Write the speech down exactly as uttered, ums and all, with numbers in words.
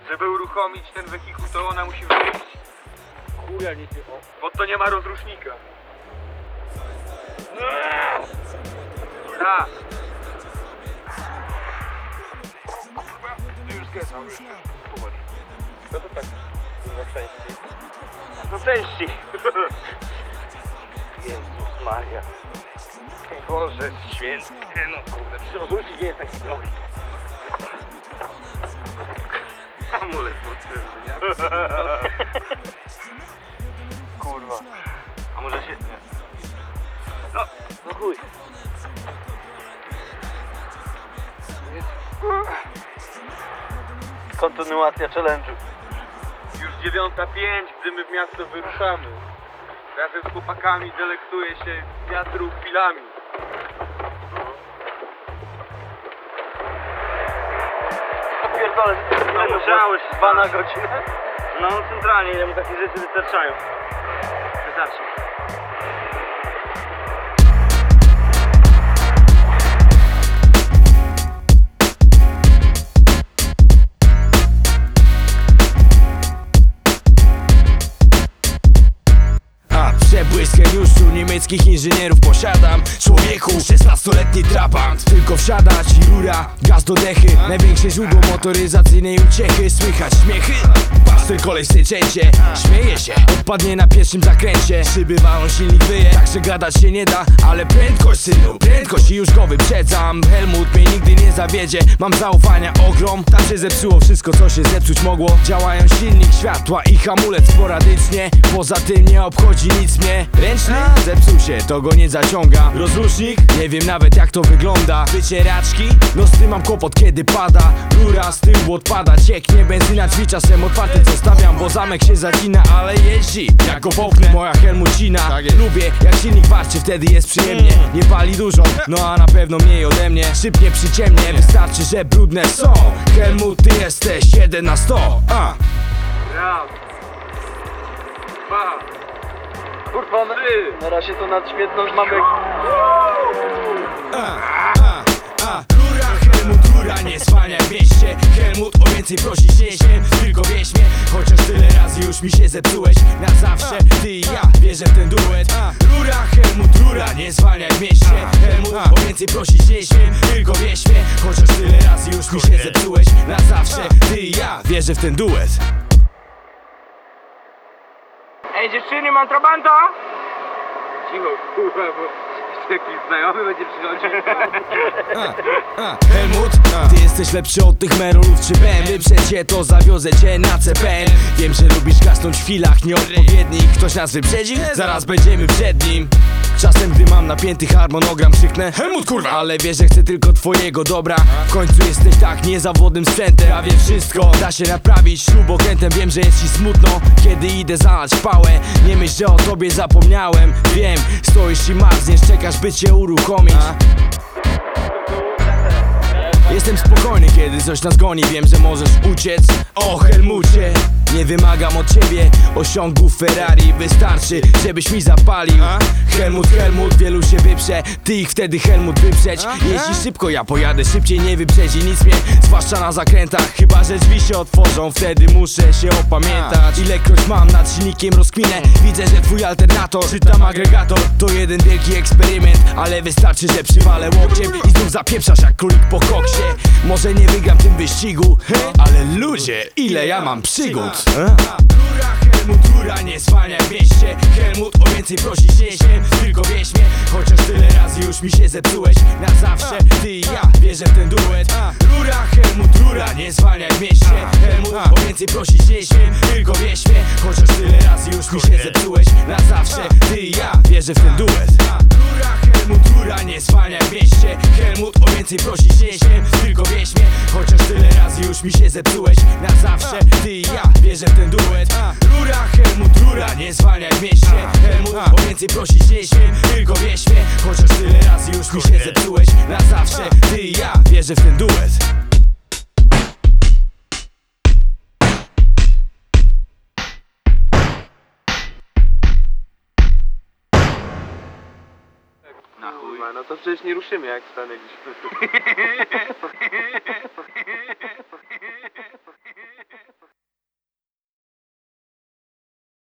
Żeby uruchomić ten wehikuł, to ona musi wyjść. Chuja nie ty, o. Bo to nie ma rozrusznika. Raz. Ty już zgadzam, już. Popatrz. No to tak, kurwa części. No części. Jezus Maria. Boże święty. No kurde, Czy rozrusznik nie jest taki drogi? amulet potrzebny, nie? Kurwa. A może się... Nie. No, No chuj. Kontynuacja challenge'u. już dziewiąta pięć, gdy my w miasto wyruszamy. Razem z chłopakami delektuję się wiatru chwilami. Ja pierdolę, że ty No musiałeś. dwa na godzinę? No centralnie, ile mu takie rzeczy wystarczają. Wystarczy. Przebłysk geniuszu niemieckich inżynierów posiadam. Człowieku, szesnastoletni trabant. Tylko wsiadać i rura, gaz do dechy. Największe źródło motoryzacyjnej uciechy. Słychać śmiechy? Paster kolej syczęcie. Śmieje się, odpadnie na pierwszym zakręcie. Szyby walą, silnik wyje, także gadać się nie da. Ale prędkość synu, prędkość i już go wyprzedzam. Helmut mnie nigdy nie zawiedzie. Mam zaufania ogrom. Tam się zepsuło wszystko, co się zepsuć mogło. Działają silnik, światła i hamulec sporadycznie. Poza tym nie obchodzi nic mnie. Ręczny? Zepsuł się, to go nie zaciąga. Rozrusznik? Nie wiem nawet jak to wygląda. Wycieraczki? No z tym mam kłopot kiedy pada. Rura z tyłu odpada, cieknie benzyna. Drzwi czasem otwarte zostawiam, bo zamek się zacina. Ale jeździ, jak go połknę, moja Helmucina. Lubię jak silnik warczy, wtedy jest przyjemnie. Nie pali dużo, no a na pewno mniej ode mnie. Szybnie przyciemnie, wystarczy, że brudne są. Helmut, ty jesteś jeden na sto. A. Raz. Dwa. Kurwa, na, na razie to nad świetną mamy. A, a, a, rura, Helmut, rura, nie zwalniaj w mieście. Helmut, o więcej prosić nie śmiem, tylko wieś mnie. Chociaż tyle razy już mi się zepsułeś. Na zawsze, ty i ja, wierzę w ten duet. Rura, Helmut, rura, nie zwalniaj w mieście. Helmut, o więcej prosić nie śmiem, tylko wieś mnie. Chociaż tyle razy już mi się zepsułeś. Na zawsze, ty i ja, wierzę w ten duet. Ej dziewczyny, mam trabanta! Cicho, kurwa, bo jakiś znajomy będzie przychodził. Helmut, ty jesteś lepszy od tych merolów czy Ben. Wyprzedź się, to zawiozę cię na C P N. Wiem, że lubisz gasnąć w chwilach nieodpowiednich. Ktoś nas wyprzedzi? Zaraz będziemy przed nim. Czasem gdy mam napięty harmonogram krzyknę Helmut kurwa, ale wiesz, że chcę tylko twojego dobra. W końcu jesteś tak niezawodnym sprzętem. Prawie wszystko da się naprawić śrubokrętem. Wiem, że jest ci smutno, kiedy idę zalać pałę. Nie myśl, że o tobie zapomniałem. Wiem, stoisz i marzniesz, czekasz by cię uruchomić. Jestem spokojny, kiedy coś nas goni. Wiem, że możesz uciec. O Helmucie, nie wymagam od ciebie osiągów Ferrari. Wystarczy, żebyś mi zapalił. Helmut, Helmut, wielu się wyprze. Ty ich wtedy Helmut wyprzedź. Jeździ szybko, ja pojadę szybciej. Nie wyprzedzi nic mnie, zwłaszcza na zakrętach. Chyba, że drzwi się otworzą, wtedy muszę się opamiętać. Ilekroć mam nad silnikiem rozkminę. Widzę, że twój alternator, czy tam agregator, to jeden wielki eksperyment. Ale wystarczy, że przywalę łokciem i znów zapieprzasz jak królik po koksie. Może nie wygram w tym wyścigu, ale ludzie, ile ja mam przygód. Rura, Helmut, rura, nie zwalniaj w mieście. Helmut, o więcej prosić nie śmiem, tylko wieś mnie. Chociaż tyle razy już mi się zepsułeś. Na zawsze, ty i ja, wierzę w ten duet. Rura, Helmut, rura, nie zwalniaj w mieście. Helmut, o więcej prosić nie śmiem, tylko wieś mnie. Chociaż tyle razy już mi się zepsułeś. Na zawsze, ty i ja, wierzę w ten duet. Rura, Helmut, rura, nie zwalniaj w mieście. Helmut, o więcej prosić nie śmiem, tylko wieś mnie. Chociaż tyle razy już mi się zepsułeś. Na zawsze, ty i ja, wierzę w ten duet. Rura, Helmut, rura, nie zwalniaj w mieście. Helmut, o więcej prosić nie śmiem, tylko wieś mnie. Chociaż tyle razy już mi się zepsułeś. Na zawsze, ty i ja, wierzę w ten duet. Na chuj. No to przecież nie ruszymy jak stanęliśmy.